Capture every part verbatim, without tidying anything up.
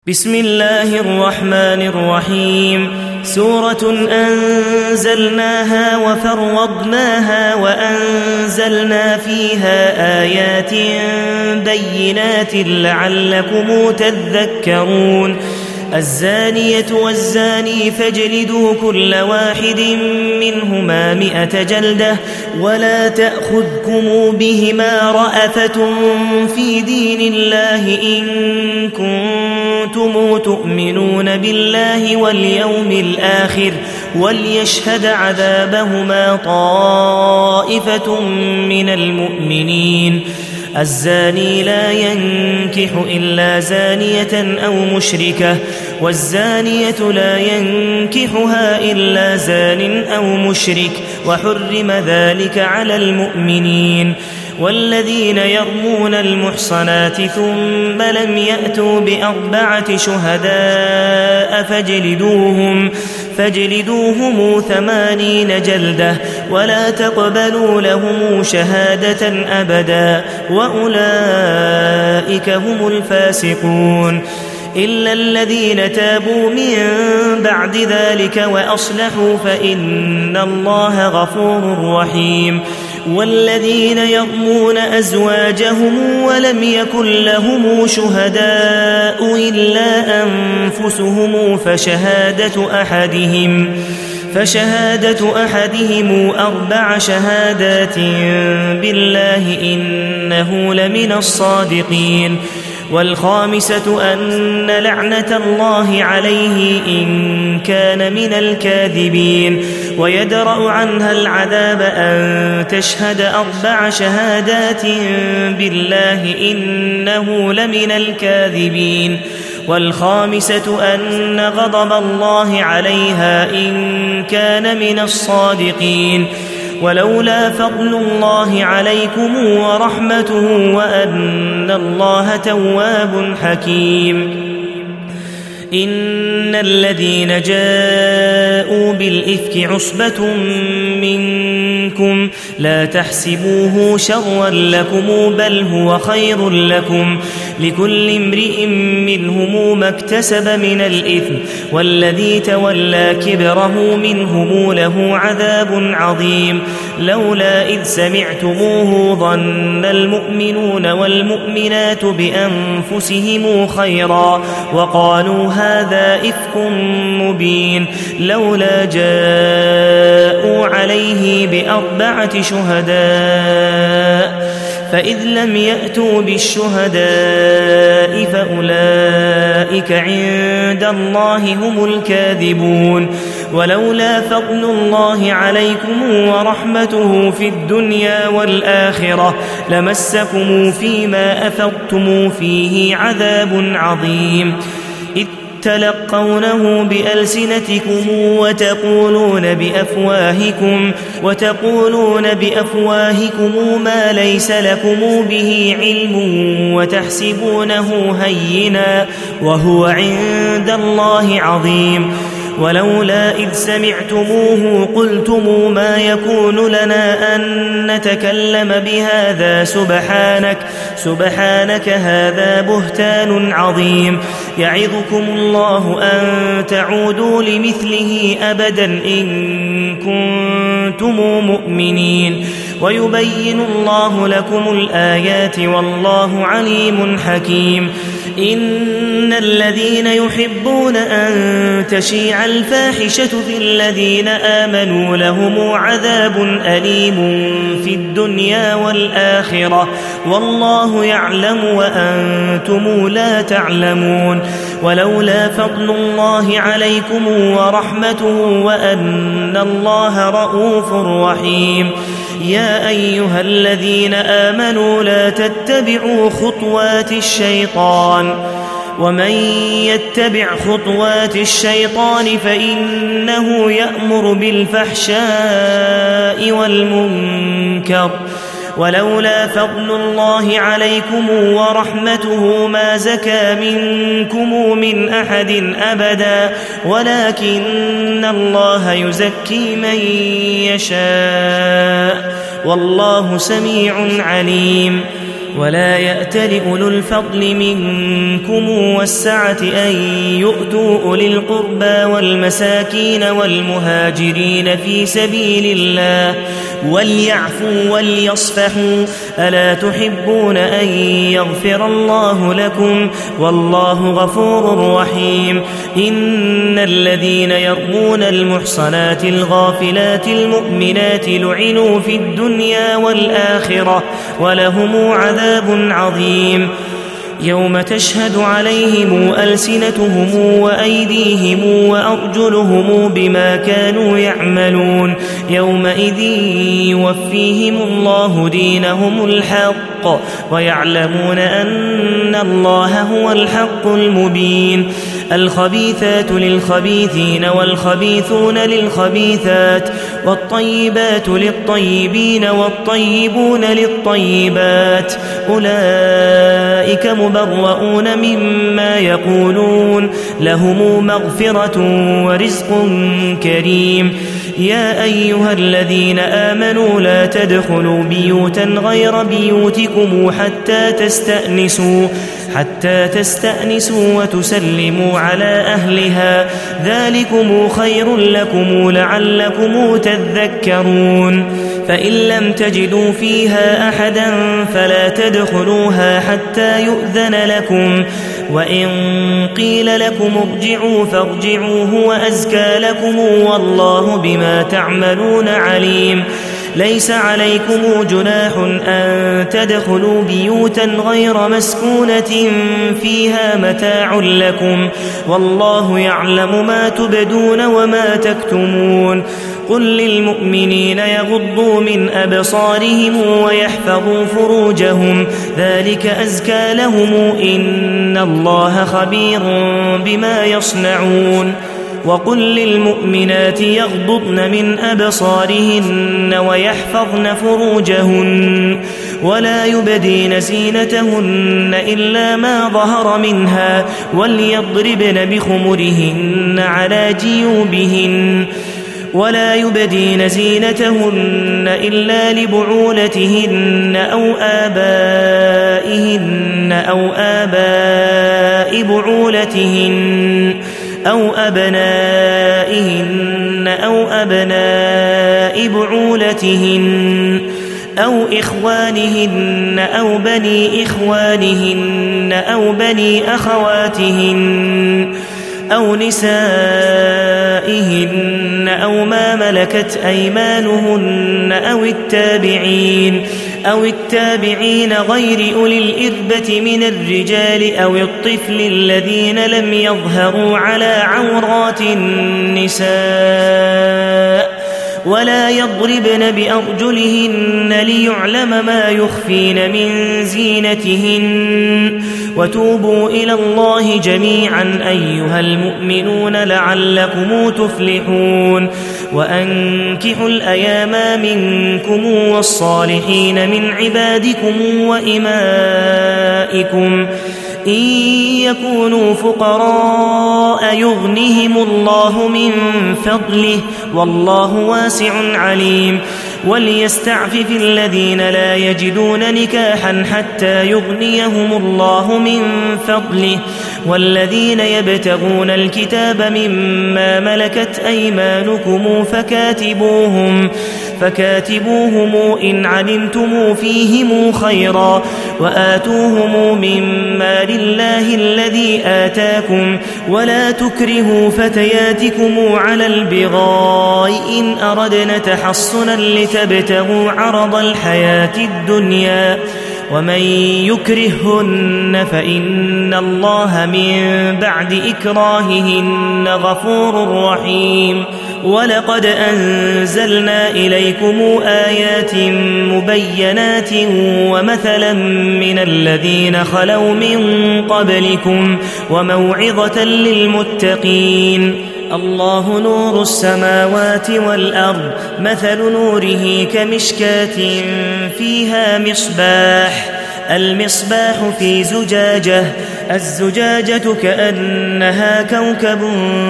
بسم الله الرحمن الرحيم سورة أنزلناها وفرضناها وأنزلنا فيها آيات بينات لعلكم تذكرون الزانية والزاني فاجلدوا كل واحد منهما مئة جلدة ولا تأخذكم بهما رأفة في دين الله إن كنتم تؤمنون بالله واليوم الآخر وليشهد عذابهما طائفة من المؤمنين الزاني لا ينكح إلا زانية أو مشركة والزانية لا ينكحها إلا زان أو مشرك وحرم ذلك على المؤمنين والذين يرمون المحصنات ثم لم يأتوا بأربعة شهداء فاجلدوهم فاجلدوهم ثمانين جلدة ولا تقبلوا لهم شهادة أبدا وأولئك هم الفاسقون إلا الذين تابوا من بعد ذلك وأصلحوا فإن الله غفور رحيم والذين يرمون أزواجهم ولم يكن لهم شهداء إلا أنفسهم فشهادة أحدهم فشهادة أحدهم أربع شهادات بالله إنه لمن الصادقين والخامسة أن لعنة الله عليه إن كان من الكاذبين ويدرأ عنها العذاب أن تشهد أربع شهادات بالله إنه لمن الكاذبين والخامسة أن غضب الله عليها إن كان من الصادقين ولولا فضل الله عليكم ورحمته وأن الله تواب حكيم إن الذين جاءوا بالإفك عصبة منكم لا تحسبوه شرا لكم بل هو خير لكم لكل امرئ منهم ما اكتسب من الإثم والذي تولى كبره منهم له عذاب عظيم لولا إذ سمعتموه ظن المؤمنون والمؤمنات بأنفسهم خيرا وقالوا هذا إفك مبين لولا جاءوا عليه بأربعة شهداء فإذ لم يأتوا بالشهداء فأولئك عند الله هم الكاذبون ولولا فضل الله عليكم ورحمته في الدنيا والآخرة لمسكم فيما أفضتم فيه عذاب عظيم إذ تلقونه بألسنتكم وتقولون بأفواهكم وتقولون بأفواهكم ما ليس لكم به علم وتحسبونه هينا وهو عند الله عظيم ولولا إذ سمعتموه قلتم ما يكون لنا أن نتكلم بهذا سبحانك سبحانك هذا بهتان عظيم يعظكم الله أن تعودوا لمثله أبدا إن كنتم مؤمنين ويبين الله لكم الآيات والله عليم حكيم إن الذين يحبون أن تشيع الفاحشة في الذين آمنوا لهم عذاب أليم في الدنيا والآخرة والله يعلم وأنتم لا تعلمون ولولا فضل الله عليكم ورحمته وأن الله رؤوف رحيم يا أيها الذين آمنوا لا تتبعوا خطوات الشيطان ومن يتبع خطوات الشيطان فإنه يأمر بالفحشاء والمنكر ولولا فضل الله عليكم ورحمته ما زكى منكم من أحد أبدا ولكن الله يزكي من يشاء والله سميع عليم ولا يأتل أولو الفضل منكم والسعة أن يؤتوا أولي القربى والمساكين والمهاجرين في سبيل الله وليعفوا وليصفحوا ألا تحبون أن يغفر الله لكم والله غفور رحيم إن الذين يرمون المحصنات الغافلات المؤمنات لعنوا في الدنيا والآخرة ولهم عذاب عظيم يوم تشهد عليهم ألسنتهم وأيديهم وأرجلهم بما كانوا يعملون يومئذ يوفيهم الله دينهم الحق ويعلمون أن الله هو الحق المبين الخبيثات للخبيثين والخبيثون للخبيثات والطيبات للطيبين والطيبون للطيبات أولئك مبرؤون مما يقولون لهم مغفرة ورزق كريم يا أيها الذين آمنوا لا تدخلوا بيوتا غير بيوتكم حتى تستأنسوا حتى تستأنسوا وتسلموا على أهلها ذلكم خير لكم لعلكم تذكرون فإن لم تجدوا فيها أحدا فلا تدخلوها حتى يؤذن لكم وإن قيل لكم ارجعوا فارجعوا هو أزكى لكم والله بما تعملون عليم ليس عليكم جناح أن تدخلوا بيوتا غير مسكونة فيها متاع لكم والله يعلم ما تبدون وما تكتمون قل للمؤمنين يغضوا من أبصارهم ويحفظوا فروجهم ذلك أزكى لهم إن الله خبير بما يصنعون وقل للمؤمنات يغضضن من أبصارهن ويحفظن فروجهن ولا يبدين زينتهن إلا ما ظهر منها وليضربن بخمرهن على جيوبهن ولا يبدين زينتهن إلا لبعولتهن أو آبائهن أو آباء بعولتهن أو أبنائهن أو أبناء بعولتهن أو إخوانهن أو بني إخوانهن أو بني أخواتهن أو نسائهن أو ما ملكت أيمانهن أو التابعين أو التابعين غير أولي الإربة من الرجال أو الطفل الذين لم يظهروا على عورات النساء ولا يضربن بأرجلهن ليعلم ما يخفين من زينتهن وتوبوا إلى الله جميعا أيها المؤمنون لعلكم تفلحون وأنكحوا الأيام منكم والصالحين من عبادكم وإمائكم إن يكونوا فقراء يغنهم الله من فضله والله واسع عليم وليستعفف الذين لا يجدون نكاحا حتى يغنيهم الله من فضله والذين يبتغون الكتاب مما ملكت أيمانكم فكاتبوهم فكاتبوهم إن علمتم فيهم خيرا وآتوهم مما لله الذي آتاكم ولا تكرهوا فتياتكم على البغاء إن أردنا تحصنا لتبتغوا عرض الحياة الدنيا ومن يكرههن فإن الله من بعد إكراههن غفور رحيم ولقد أنزلنا إليكم آيات مبينات ومثلا من الذين خلوا من قبلكم وموعظة للمتقين الله نور السماوات والأرض مثل نوره كمشكاة فيها مصباح المصباح في زجاجة الزجاجة كأنها كوكب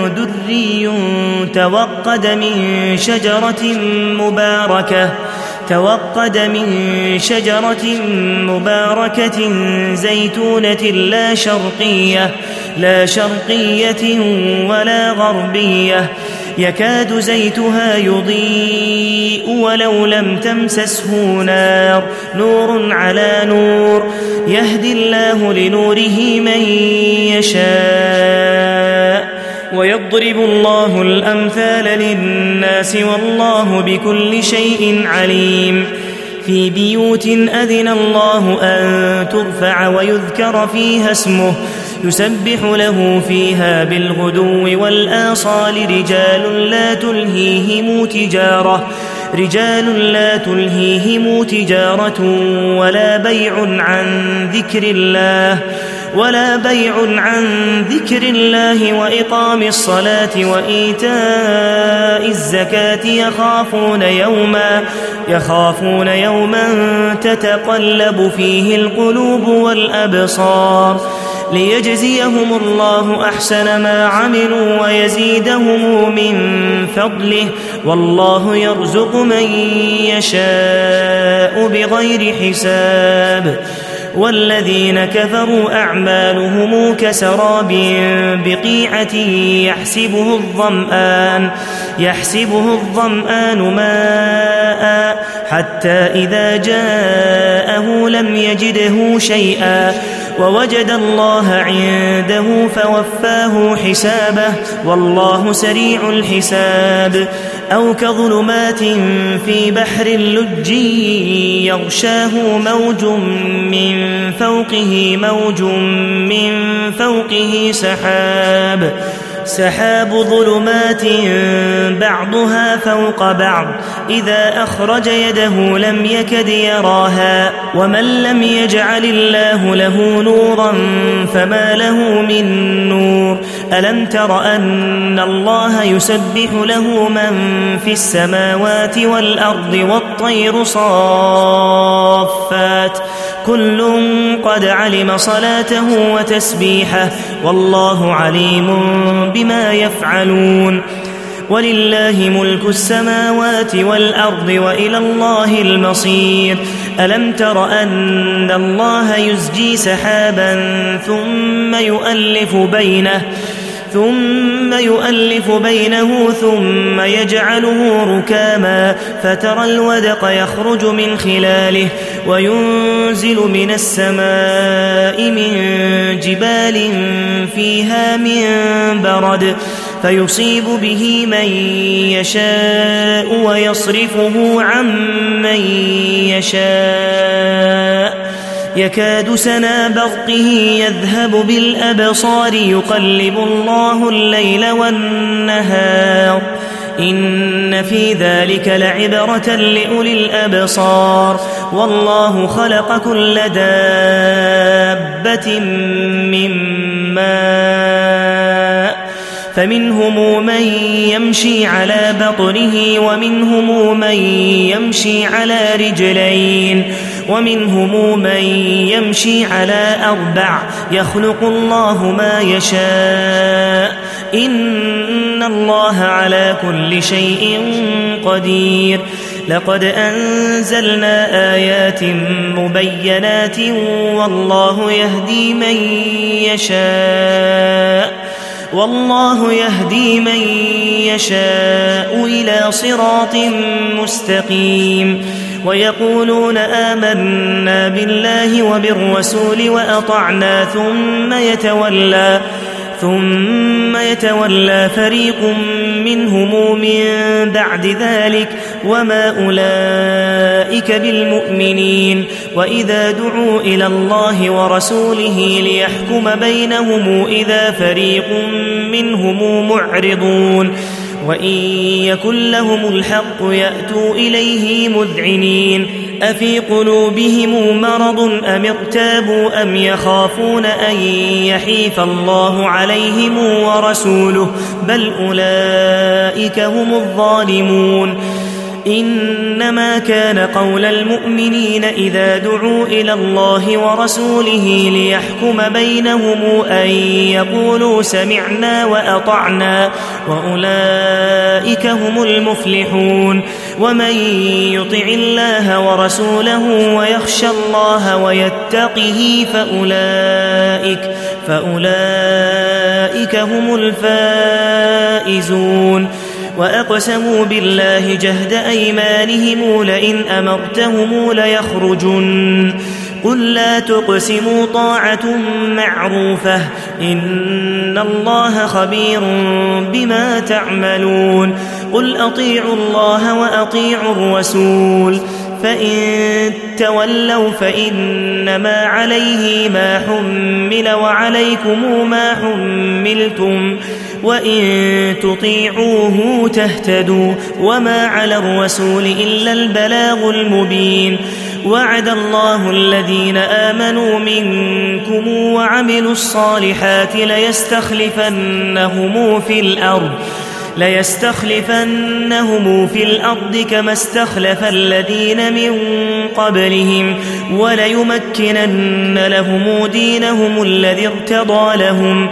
دري توقد من شجرة مباركة توقد من شجرة مباركة زيتونة لا شرقية لا شرقية ولا غربية يكاد زيتها يضيء ولو لم تمسسه نار نور على نور يهدي الله لنوره من يشاء ويضرب الله الأمثال للناس والله بكل شيء عليم في بيوت أذن الله أن ترفع ويذكر فيها اسمه يسبح له فيها بالغدو والآصال رجال لا تلهيهم تجارة رجال لا تلهيهم تجارة ولا بيع عن ذكر الله ولا بيع عن ذكر الله وإقام الصلاة وإيتاء الزكاة يخافون يوما يخافون يوما تتقلب فيه القلوب والأبصار ليجزيهم الله أحسن ما عملوا ويزيدهم من فضله والله يرزق من يشاء بغير حساب والذين كفروا أعمالهم كسراب بقيعة يحسبه الظمآن يحسبه الظمآن ماء حتى إذا جاءه لم يجده شيئا ووجد الله عنده فوفاه حسابه والله سريع الحساب أو كظلمات في بحر لج يغشاه موج من فوقه موج من فوقه سحاب سحاب ظلمات بعضها فوق بعض إذا أخرج يده لم يكد يراها ومن لم يجعل الله له نورا فما له من نور ألم تر أن الله يسبح له من في السماوات والأرض والطير صافات كل قد علم صلاته وتسبيحه والله عليم بما يفعلون ولله ملك السماوات والأرض وإلى الله المصير ألم تر أن الله يزجي سحابا ثم يؤلف بينه ثم يؤلف بينه ثم يجعله ركاما فترى الودق يخرج من خلاله وينزل من السماء من جبال فيها من برد فيصيب به من يشاء ويصرفه عن من يشاء يكاد سنا برقه يذهب بالأبصار يقلب الله الليل والنهار إن في ذلك لعبرة لأولي الأبصار والله خلق كل دابة من ماء فمنهم من يمشي على بطنه ومنهم من يمشي على رجلين ومنهم من يمشي على أربع يخلق الله ما يشاء إن الله على كل شيء قدير لقد أنزلنا آيات مبينات والله يهدي من يشاء والله يهدي من يشاء إلى صراط مستقيم ويقولون آمنا بالله وبالرسول وأطعنا ثم يتولى ثم يتولى فريق منهم من بعد ذلك وما أولئك بالمؤمنين وإذا دعوا إلى الله ورسوله ليحكم بينهم إذا فريق منهم معرضون وإن يكن لهم الحق يأتوا إليه مذعنين أفي قلوبهم مرض أم ارتابوا أم يخافون أن يحيف الله عليهم ورسوله بل أولئك هم الظالمون إنما كان قول المؤمنين إذا دعوا إلى الله ورسوله ليحكم بينهم أن يقولوا سمعنا وأطعنا وأولئك هم المفلحون ومن يطع الله ورسوله ويخشى الله ويتقه فأولئك, فأولئك هم الفائزون وأقسموا بالله جهد أيمانهم لئن أمرتهم ليخرجن قل لا تقسموا طاعة معروفة إن الله خبير بما تعملون قل أطيعوا الله وأطيعوا الرسول فإن تولوا فإنما عليه ما حمل وعليكم ما حملتم وإن تطيعوه تهتدوا وما على الرسول إلا البلاغ المبين وعد الله الذين آمنوا منكم وعملوا الصالحات ليستخلفنهم في الأرض ليستخلفنهم في الأرض كما استخلف الذين من قبلهم وليمكنن لهم دينهم الذي ارتضى لهم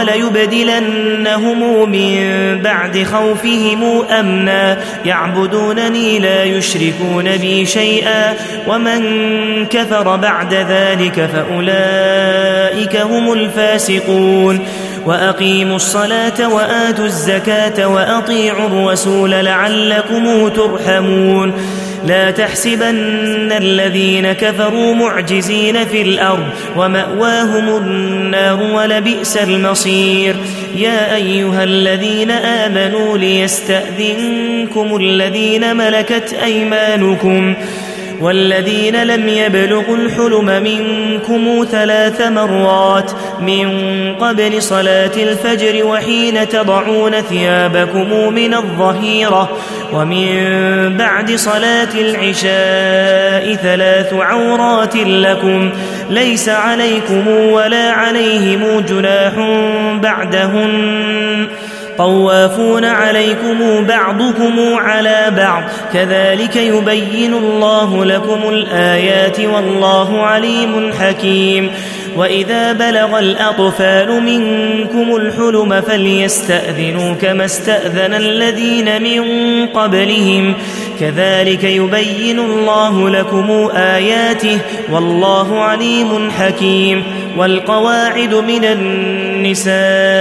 وليبدلنهم من بعد خوفهم أمنا يعبدونني لا يشركون بي شيئا ومن كفر بعد ذلك فأولئك هم الفاسقون وأقيموا الصلاة وآتوا الزكاة وأطيعوا الرسول لعلكم ترحمون لا تحسبن الذين كفروا معجزين في الأرض ومأواهم النار ولبئس المصير يا أيها الذين آمنوا ليستأذنكم الذين ملكت أيمانكم والذين لم يبلغوا الحلم منكم ثلاث مرات من قبل صلاة الفجر وحين تضعون ثيابكم من الظهيرة ومن بعد صلاة العشاء ثلاث عورات لكم ليس عليكم ولا عليهم جناح بعدهن طوافون عليكم بعضكم على بعض كذلك يبين الله لكم الآيات والله عليم حكيم وإذا بلغ الأطفال منكم الحلم فليستأذنوا كما استأذن الذين من قبلهم كذلك يبين الله لكم آياته والله عليم حكيم والقواعد من النساء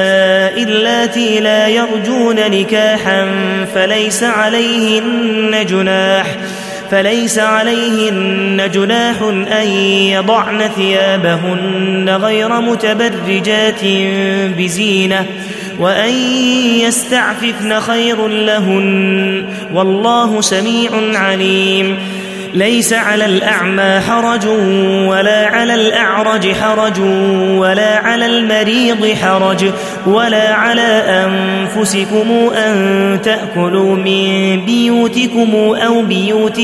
اللاتي لا يرجون نكاحا فليس عليهن جناح فليس عليهن جناح أن يضعن ثيابهن غير متبرجات بزينة وأن يستعففن خير لهن والله سميع عليم ليس على الأعمى حرج ولا على الأعرج حرج ولا على المريض حرج ولا على أنفسكم أن تأكلوا من بيوتكم أو بيوت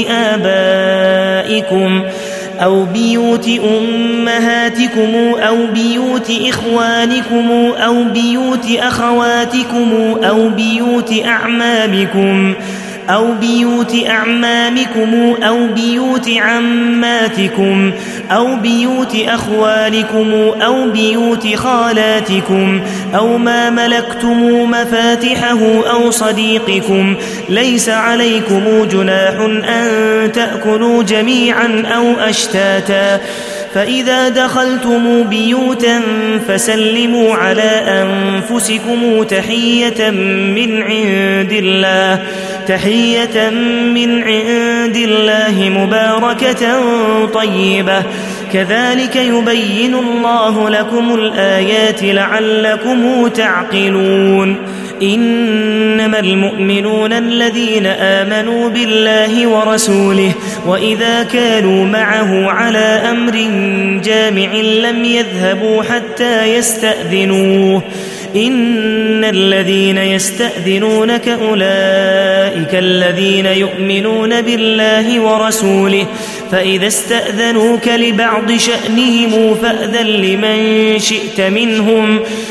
آبائكم أو بيوت أمهاتكم أو بيوت إخوانكم أو بيوت أخواتكم أو بيوت أعمامكم أو بيوت أعمامكم أو بيوت عماتكم أو بيوت أخوالكم أو بيوت خالاتكم أو ما ملكتم مفاتحه أو صديقكم ليس عليكم جناح أن تأكلوا جميعا أو أشتاتا فإذا دخلتم بيوتا فسلموا على أنفسكم تحية من عند الله تحية من عند الله مباركة طيبة كذلك يبين الله لكم الآيات لعلكم تعقلون إنما المؤمنون الذين آمنوا بالله ورسوله وإذا كانوا معه على أمر جامع لم يذهبوا حتى يستأذنوه إن الذين يستأذنونك أولئك الذين يؤمنون بالله ورسوله فإذا استأذنوك لبعض شأنهم فأذن لمن شئت منهم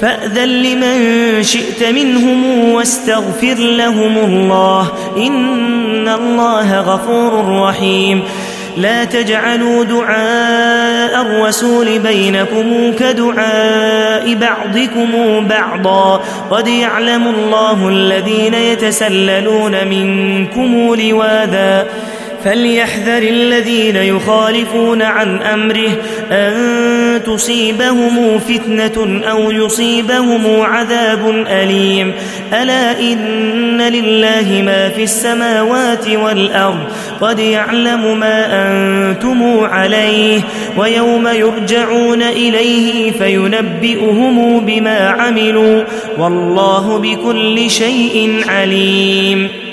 فأذن لمن شئت منهم واستغفر لهم الله إن الله غفور رحيم لا تجعلوا دعاء الرسول بينكم كدعاء بعضكم بعضا قد يعلم الله الذين يتسللون منكم لواذا فليحذر الذين يخالفون عن أمره أن تصيبهم فتنة أو يصيبهم عذاب أليم ألا إن لله ما في السماوات والأرض قد يعلم ما أنتم عليه ويوم يرجعون إليه فينبئهم بما عملوا والله بكل شيء عليم